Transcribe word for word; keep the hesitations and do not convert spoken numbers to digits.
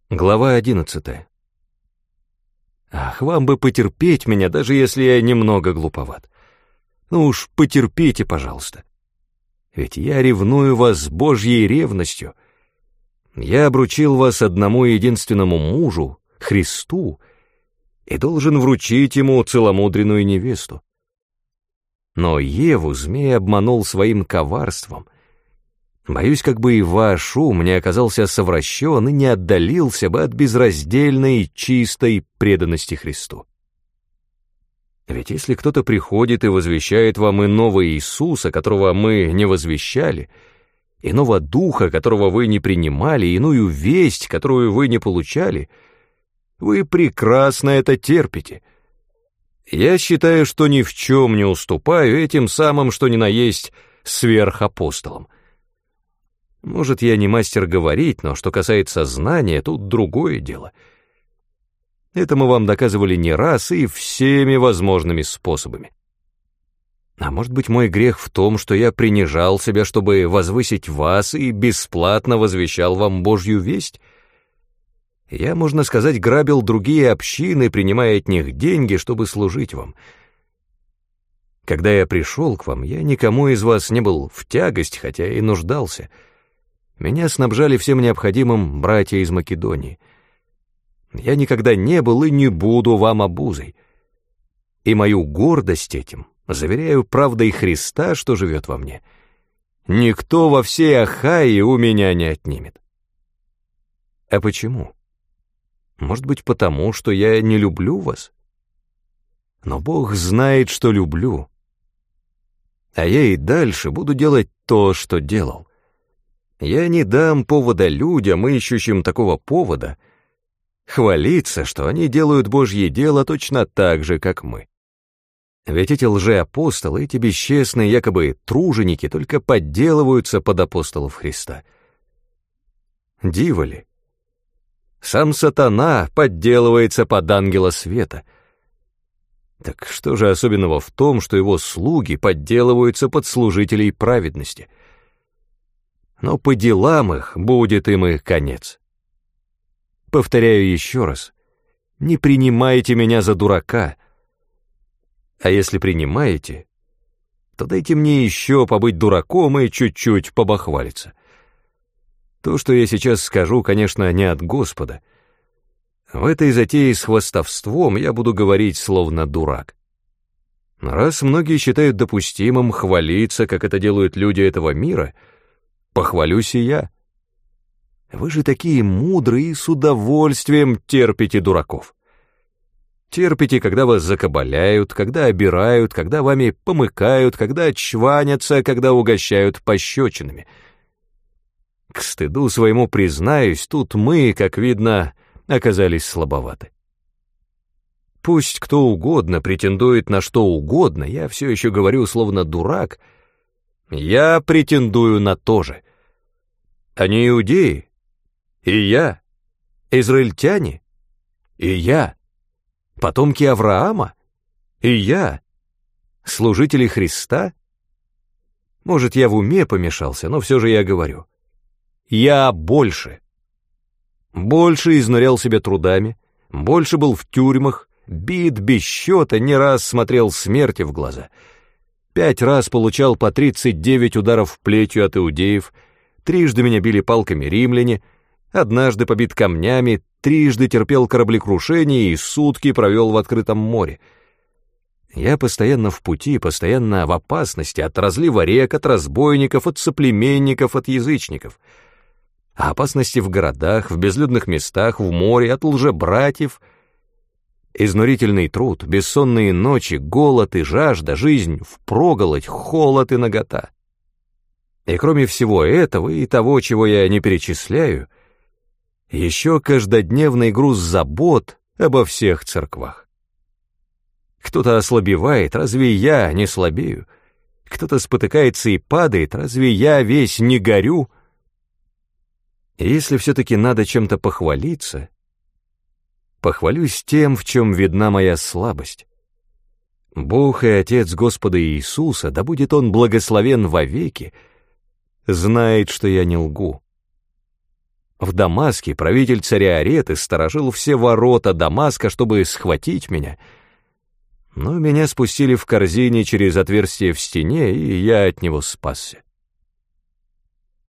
Глава одиннадцатая. Ах, вам бы потерпеть меня, даже если я немного глуповат. Ну уж потерпите, пожалуйста. Ведь я ревную вас с Божьей ревностью. Я обручил вас одному единственному мужу, Христу, и должен вручить ему целомудренную невесту. Но Еву змей обманул своим коварством. Боюсь, как бы и ваш ум не оказался совращен и не отдалился бы от безраздельной, чистой преданности Христу. Ведь если кто-то приходит и возвещает вам иного Иисуса, которого мы не возвещали, иного Духа, которого вы не принимали, иную весть, которую вы не получали, вы прекрасно это терпите. Я считаю, что ни в чем не уступаю этим самым, что ни на есть, сверхапостолам. Может, я не мастер говорить, но что касается знания, тут другое дело. Это мы вам доказывали не раз и всеми возможными способами. А может быть, мой грех в том, что я принижал себя, чтобы возвысить вас и бесплатно возвещал вам Божью весть? Я, можно сказать, грабил другие общины, принимая от них деньги, чтобы служить вам. Когда я пришел к вам, я никому из вас не был в тягость, хотя и нуждался. Меня снабжали всем необходимым братья из Македонии. Я никогда не был и не буду вам обузой. И мою гордость этим заверяю правдой Христа, что живет во мне. Никто во всей Ахайи у меня не отнимет. А почему? Может быть, потому, что я не люблю вас? Но Бог знает, что люблю. А я и дальше буду делать то, что делал. Я не дам повода людям, ищущим такого повода, хвалиться, что они делают Божье дело точно так же, как мы. Ведь эти лжеапостолы, эти бесчестные якобы труженики только подделываются под апостолов Христа. Диво ли? Сам сатана подделывается под ангела света. Так что же особенного в том, что его слуги подделываются под служителей праведности? Но по делам их будет им и конец. Повторяю еще раз, не принимайте меня за дурака, а если принимаете, то дайте мне еще побыть дураком и чуть-чуть побахвалиться. То, что я сейчас скажу, конечно, не от Господа. В этой затее с хвастовством я буду говорить словно дурак. Раз многие считают допустимым хвалиться, как это делают люди этого мира, похвалюсь и я. Вы же такие мудрые и с удовольствием терпите дураков. Терпите, когда вас закабаляют, когда обирают, когда вами помыкают, когда чванятся, когда угощают пощечинами. К стыду своему признаюсь, тут мы, как видно, оказались слабоваты. Пусть кто угодно претендует на что угодно, я все еще говорю словно дурак, я претендую на то же. Они иудеи, и я, израильтяне, и я, потомки Авраама, и я, служители Христа. Может, я в уме помешался, но все же я говорю. Я больше. Больше изнурял себя трудами, больше был в тюрьмах, бит без счета, не раз смотрел смерти в глаза. Пять раз получал по тридцать девять ударов плетью от иудеев, трижды меня били палками римляне, однажды побит камнями, трижды терпел кораблекрушение и сутки провел в открытом море. Я постоянно в пути, постоянно в опасности от разлива рек, от разбойников, от соплеменников, от язычников. А опасности в городах, в безлюдных местах, в море, от лжебратьев. Изнурительный труд, бессонные ночи, голод и жажда, жизнь впроголодь, холод и нагота. И кроме всего этого и того, чего я не перечисляю, еще каждодневный груз забот обо всех церквах. Кто-то ослабевает, разве я не слабею? Кто-то спотыкается и падает, разве я весь не горю? И если все-таки надо чем-то похвалиться, похвалюсь тем, в чем видна моя слабость. Бог и Отец Господа Иисуса, да будет Он благословен вовеки, знает, что я не лгу. В Дамаске правитель царя Ареты сторожил все ворота Дамаска, чтобы схватить меня. Но меня спустили в корзине через отверстие в стене, и я от него спасся.